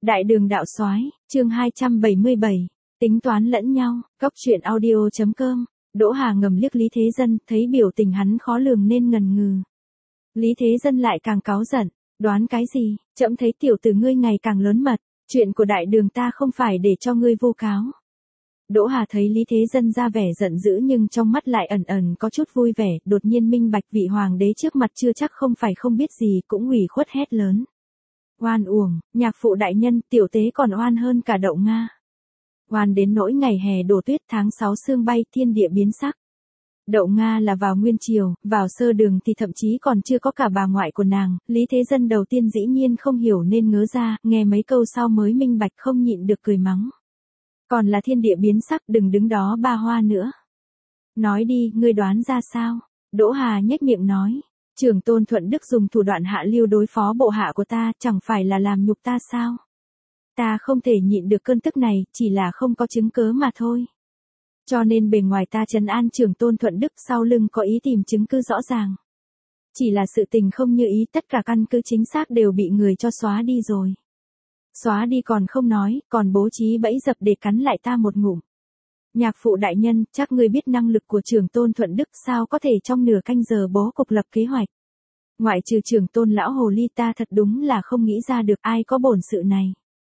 Đại đường đạo soái, chương 277, tính toán lẫn nhau, Cóc truyện audio.com. Đỗ Hà ngầm liếc Lý Thế Dân, thấy biểu tình hắn khó lường nên ngần ngừ. Lý Thế Dân lại càng cáu giận, đoán cái gì, trẫm thấy tiểu tử ngươi ngày càng lớn mật, chuyện của đại đường ta không phải để cho ngươi vu cáo. Đỗ Hà thấy Lý Thế Dân ra vẻ giận dữ nhưng trong mắt lại ẩn ẩn có chút vui vẻ, đột nhiên minh bạch vị hoàng đế trước mặt chưa chắc không phải không biết gì, cũng ủy khuất hét lớn. Oan uổng, nhạc phụ đại nhân, tiểu tế còn oan hơn cả đậu Nga. Oan đến nỗi ngày hè đổ tuyết tháng 6 sương bay thiên địa biến sắc. Đậu Nga là vào nguyên triều, vào sơ đường thì thậm chí còn chưa có cả bà ngoại của nàng, Lý Thế Dân đầu tiên dĩ nhiên không hiểu nên ngớ ra, nghe mấy câu sau mới minh bạch không nhịn được cười mắng. Còn là thiên địa biến sắc, đừng đứng đó ba hoa nữa. Nói đi, ngươi đoán ra sao? Đỗ Hà nhếch miệng nói. Trưởng tôn Thuận Đức dùng thủ đoạn hạ lưu đối phó bộ hạ của ta, chẳng phải là làm nhục ta sao? Ta không thể nhịn được cơn tức này, chỉ là không có chứng cớ mà thôi. Cho nên bề ngoài ta trấn an trưởng tôn Thuận Đức, sau lưng có ý tìm chứng cứ rõ ràng. Chỉ là sự tình không như ý, tất cả căn cứ chính xác đều bị người cho xóa đi rồi. Xóa đi còn không nói, còn bố trí bẫy dập để cắn lại ta một ngụm. Nhạc phụ đại nhân, chắc ngươi biết năng lực của trưởng tôn Thuận Đức, sao có thể trong nửa canh giờ bố cục lập kế hoạch. Ngoại trừ trưởng tôn lão hồ ly, ta thật đúng là không nghĩ ra được ai có bổn sự này.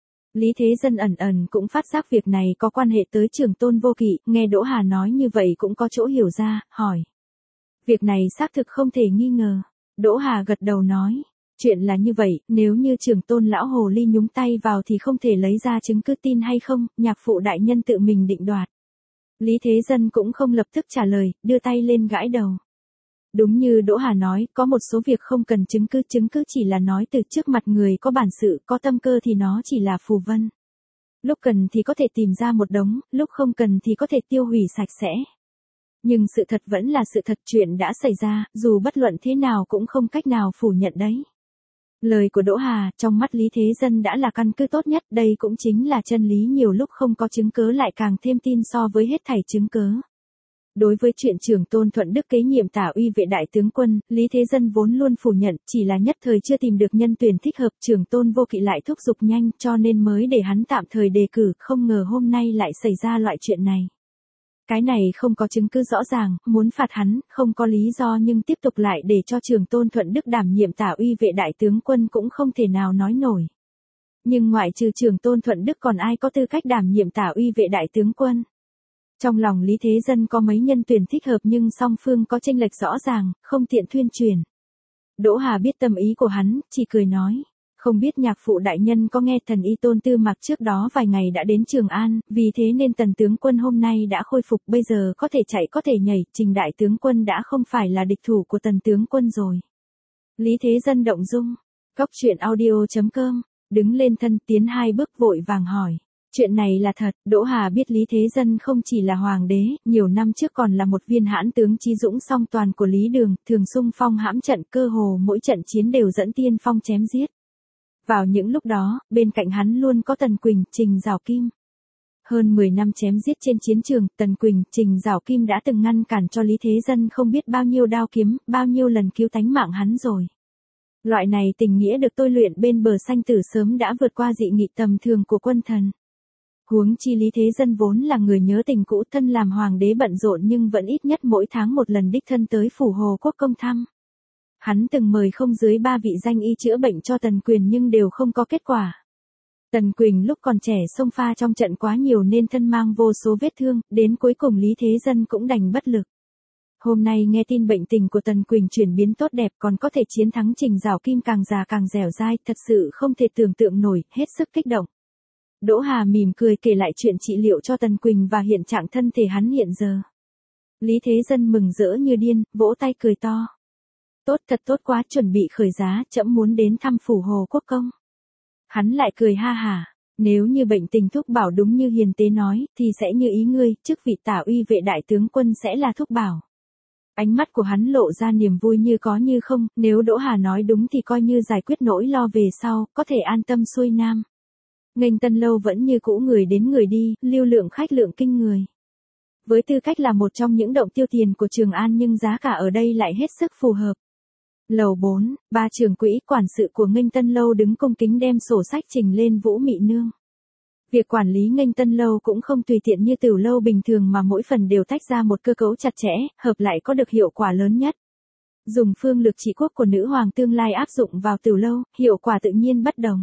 Lý Thế Dân ẩn ẩn cũng phát giác việc này có quan hệ tới trưởng tôn Vô Kỵ, nghe Đỗ Hà nói như vậy cũng có chỗ hiểu ra, hỏi. Việc này xác thực không thể nghi ngờ. Đỗ Hà gật đầu nói. Chuyện là như vậy, nếu như trưởng tôn lão hồ ly nhúng tay vào thì không thể lấy ra chứng cứ, tin hay không, nhạc phụ đại nhân tự mình định đoạt. Lý Thế Dân cũng không lập tức trả lời, đưa tay lên gãi đầu. Đúng như Đỗ Hà nói, có một số việc không cần chứng cứ chỉ là nói từ trước mặt người có bản sự, có tâm cơ thì nó chỉ là phù vân. Lúc cần thì có thể tìm ra một đống, lúc không cần thì có thể tiêu hủy sạch sẽ. Nhưng sự thật vẫn là sự thật, chuyện đã xảy ra, dù bất luận thế nào cũng không cách nào phủ nhận đấy. Lời của Đỗ Hà, trong mắt Lý Thế Dân đã là căn cứ tốt nhất, đây cũng chính là chân lý, nhiều lúc không có chứng cớ lại càng thêm tin so với hết thảy chứng cớ. Đối với chuyện trưởng tôn Thuận Đức kế nhiệm tả uy vệ đại tướng quân, Lý Thế Dân vốn luôn phủ nhận, chỉ là nhất thời chưa tìm được nhân tuyển thích hợp, trưởng tôn Vô Kỵ lại thúc giục nhanh cho nên mới để hắn tạm thời đề cử, không ngờ hôm nay lại xảy ra loại chuyện này. Cái này không có chứng cứ rõ ràng, muốn phạt hắn, không có lý do nhưng tiếp tục lại để cho trưởng tôn Thuận Đức đảm nhiệm tả uy vệ đại tướng quân cũng không thể nào nói nổi. Nhưng ngoại trừ trưởng tôn Thuận Đức còn ai có tư cách đảm nhiệm tả uy vệ đại tướng quân? Trong lòng Lý Thế Dân có mấy nhân tuyển thích hợp nhưng song phương có chênh lệch rõ ràng, không tiện tuyên truyền. Đỗ Hà biết tâm ý của hắn, chỉ cười nói. Không biết nhạc phụ đại nhân có nghe thần y Tôn Tư Mạc trước đó vài ngày đã đến Trường An, vì thế nên tần tướng quân hôm nay đã khôi phục, bây giờ có thể chạy có thể nhảy, Trình đại tướng quân đã không phải là địch thủ của tần tướng quân rồi. Lý Thế Dân động dung. Cóc truyện audio.com, đứng lên thân tiến 2 bước vội vàng hỏi. Chuyện này là thật, Đỗ Hà biết Lý Thế Dân không chỉ là hoàng đế, nhiều năm trước còn là một viên hãn tướng chí dũng song toàn của Lý Đường, thường xung phong hãm trận, cơ hồ mỗi trận chiến đều dẫn tiên phong chém giết. Vào những lúc đó, bên cạnh hắn luôn có Tần Quỳnh, Trình Giảo Kim. Hơn 10 năm chém giết trên chiến trường, Tần Quỳnh, Trình Giảo Kim đã từng ngăn cản cho Lý Thế Dân không biết bao nhiêu đao kiếm, bao nhiêu lần cứu tánh mạng hắn rồi. Loại này tình nghĩa được tôi luyện bên bờ sanh tử sớm đã vượt qua dị nghị tầm thường của quân thần. Huống chi Lý Thế Dân vốn là người nhớ tình cũ, thân làm hoàng đế bận rộn nhưng vẫn ít nhất mỗi tháng một lần đích thân tới phủ Hồ Quốc công thăm. Hắn từng mời không dưới 3 vị danh y chữa bệnh cho Tần Quyền nhưng đều không có kết quả. Tần Quỳnh lúc còn trẻ xông pha trong trận quá nhiều nên thân mang vô số vết thương, đến cuối cùng Lý Thế Dân cũng đành bất lực. Hôm nay nghe tin bệnh tình của Tần Quỳnh chuyển biến tốt đẹp, còn có thể chiến thắng Trình Giảo Kim càng già càng dẻo dai, thật sự không thể tưởng tượng nổi, hết sức kích động. Đỗ Hà mỉm cười kể lại chuyện trị liệu cho Tần Quỳnh và hiện trạng thân thể hắn hiện giờ. Lý Thế Dân mừng rỡ như điên, vỗ tay cười to. Tốt, thật tốt quá, chuẩn bị khởi giá, trẫm muốn đến thăm phủ Hồ Quốc công. Hắn lại cười ha hả, nếu như bệnh tình Thúc Bảo đúng như hiền tế nói, thì sẽ như ý ngươi, chức vị tả uy vệ đại tướng quân sẽ là Thúc Bảo. Ánh mắt của hắn lộ ra niềm vui như có như không, nếu Đỗ Hà nói đúng thì coi như giải quyết nỗi lo về sau, có thể an tâm xuôi nam. Nghênh Tân Lâu vẫn như cũ, người đến người đi, lưu lượng khách lượng kinh người. Với tư cách là một trong những động tiêu tiền của Trường An nhưng giá cả ở đây lại hết sức phù hợp. Lầu 4, ba trưởng quỹ quản sự của Nghênh Tân Lâu đứng cung kính đem sổ sách trình lên Vũ Mị Nương. Việc quản lý Nghênh Tân Lâu cũng không tùy tiện như Tửu Lâu bình thường mà mỗi phần đều tách ra một cơ cấu chặt chẽ, hợp lại có được hiệu quả lớn nhất. Dùng phương lược trị quốc của nữ hoàng tương lai áp dụng vào Tửu Lâu, hiệu quả tự nhiên bất đồng.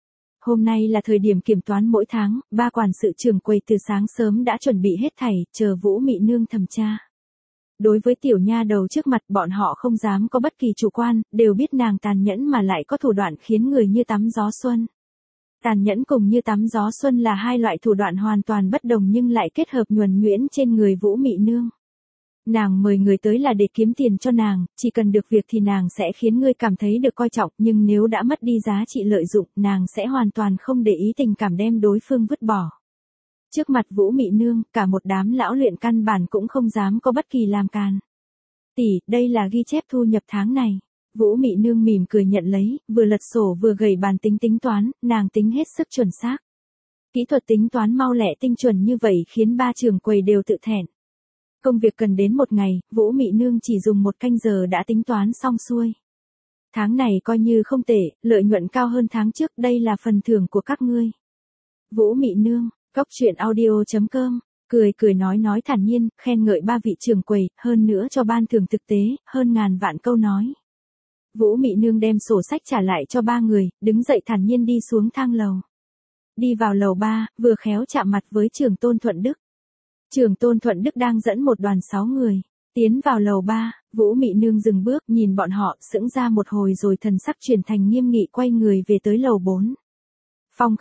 Hôm nay là thời điểm kiểm toán mỗi tháng, ba quản sự trưởng quầy từ sáng sớm đã chuẩn bị hết thảy, chờ Vũ Mị Nương thẩm tra. Đối với tiểu nha đầu trước mặt bọn họ không dám có bất kỳ chủ quan, đều biết nàng tàn nhẫn mà lại có thủ đoạn khiến người như tắm gió xuân. Tàn nhẫn cùng như tắm gió xuân là hai loại thủ đoạn hoàn toàn bất đồng nhưng lại kết hợp nhuần nhuyễn trên người Vũ Mị Nương. Nàng mời người tới là để kiếm tiền cho nàng, chỉ cần được việc thì nàng sẽ khiến ngươi cảm thấy được coi trọng, nhưng nếu đã mất đi giá trị lợi dụng, nàng sẽ hoàn toàn không để ý tình cảm đem đối phương vứt bỏ. Trước mặt Vũ Mị Nương, cả một đám lão luyện căn bản cũng không dám có bất kỳ làm càn. Tỷ, đây là ghi chép thu nhập tháng này. Vũ Mị Nương mỉm cười nhận lấy, vừa lật sổ vừa gầy bàn tính toán, nàng tính hết sức chuẩn xác. Kỹ thuật tính toán mau lẹ tinh chuẩn như vậy khiến ba trưởng quầy đều tự thẹn. Công việc cần đến một ngày, Vũ Mị Nương chỉ dùng 1 canh giờ đã tính toán xong xuôi. Tháng này coi như không tệ, lợi nhuận cao hơn tháng trước, đây là phần thưởng của các ngươi. Vũ Mị Nương, Cốc truyện audio.com, cười nói thản nhiên, khen ngợi ba vị trưởng quầy, hơn nữa cho ban thưởng thực tế, hơn ngàn vạn câu nói. Vũ Mị Nương đem sổ sách trả lại cho ba người, đứng dậy thản nhiên đi xuống thang lầu. Đi vào lầu 3, vừa khéo chạm mặt với Trưởng Tôn Thuận Đức. Trưởng Tôn Thuận Đức đang dẫn một đoàn 6 người. Tiến vào lầu 3, Vũ Mị Nương dừng bước nhìn bọn họ sững ra một hồi rồi thần sắc chuyển thành nghiêm nghị quay người về tới lầu 4. Phòng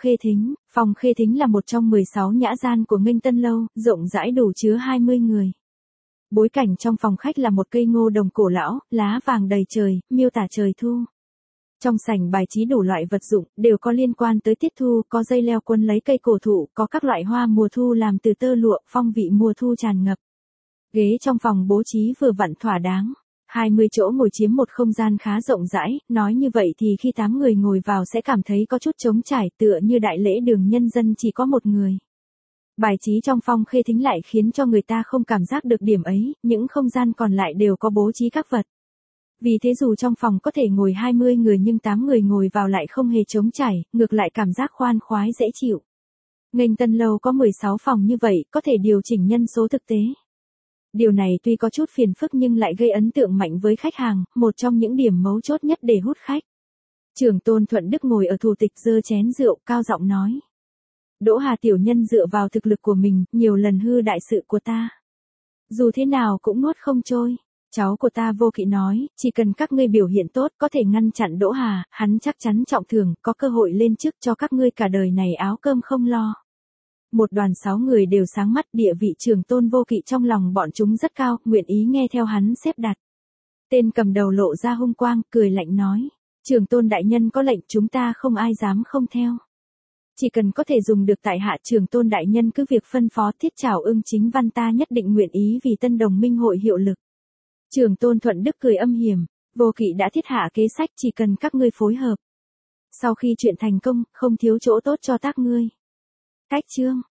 Khê Thính là một trong 16 nhã gian của Nghênh Tân Lâu, rộng rãi đủ chứa 20 người. Bối cảnh trong phòng khách là một cây ngô đồng cổ lão, lá vàng đầy trời, miêu tả trời thu. Trong sảnh bài trí đủ loại vật dụng, đều có liên quan tới tiết thu, có dây leo quấn lấy cây cổ thụ, có các loại hoa mùa thu làm từ tơ lụa, phong vị mùa thu tràn ngập. Ghế trong phòng bố trí vừa vặn thỏa đáng. 20 chỗ ngồi chiếm một không gian khá rộng rãi, nói như vậy thì khi 8 người ngồi vào sẽ cảm thấy có chút trống trải tựa như đại lễ đường nhân dân chỉ có một người. Bài trí trong Phong Khê Thính lại khiến cho người ta không cảm giác được điểm ấy, những không gian còn lại đều có bố trí các vật. Vì thế dù trong phòng có thể ngồi 20 người nhưng 8 người ngồi vào lại không hề trống trải, ngược lại cảm giác khoan khoái dễ chịu. Nghênh Tân Lâu có 16 phòng như vậy, có thể điều chỉnh nhân số thực tế. Điều này tuy có chút phiền phức nhưng lại gây ấn tượng mạnh với khách hàng, một trong những điểm mấu chốt nhất để hút khách. Trưởng Tôn Thuận Đức ngồi ở thủ tịch giơ chén rượu, cao giọng nói. Đỗ Hà tiểu nhân dựa vào thực lực của mình, nhiều lần hư đại sự của ta. Dù thế nào cũng nuốt không trôi. Cháu của ta Vô Kỵ nói, chỉ cần các ngươi biểu hiện tốt có thể ngăn chặn Đỗ Hà, hắn chắc chắn trọng thưởng, có cơ hội lên chức cho các ngươi cả đời này áo cơm không lo. Một đoàn 6 người đều sáng mắt, địa vị Trưởng Tôn Vô Kỵ trong lòng bọn chúng rất cao, nguyện ý nghe theo hắn xếp đặt. Tên cầm đầu lộ ra hung quang, cười lạnh nói. Trưởng Tôn đại nhân có lệnh chúng ta không ai dám không theo. Chỉ cần có thể dùng được tại hạ Trưởng Tôn đại nhân cứ việc phân phó Thiết Trảo Ưng chính văn ta nhất định nguyện ý vì tân đồng minh hội hiệu lực. Trưởng Tôn Thuận Đức cười âm hiểm, Vô Kỵ đã thiết hạ kế sách chỉ cần các ngươi phối hợp. Sau khi chuyện thành công, không thiếu chỗ tốt cho các ngươi. Cách chương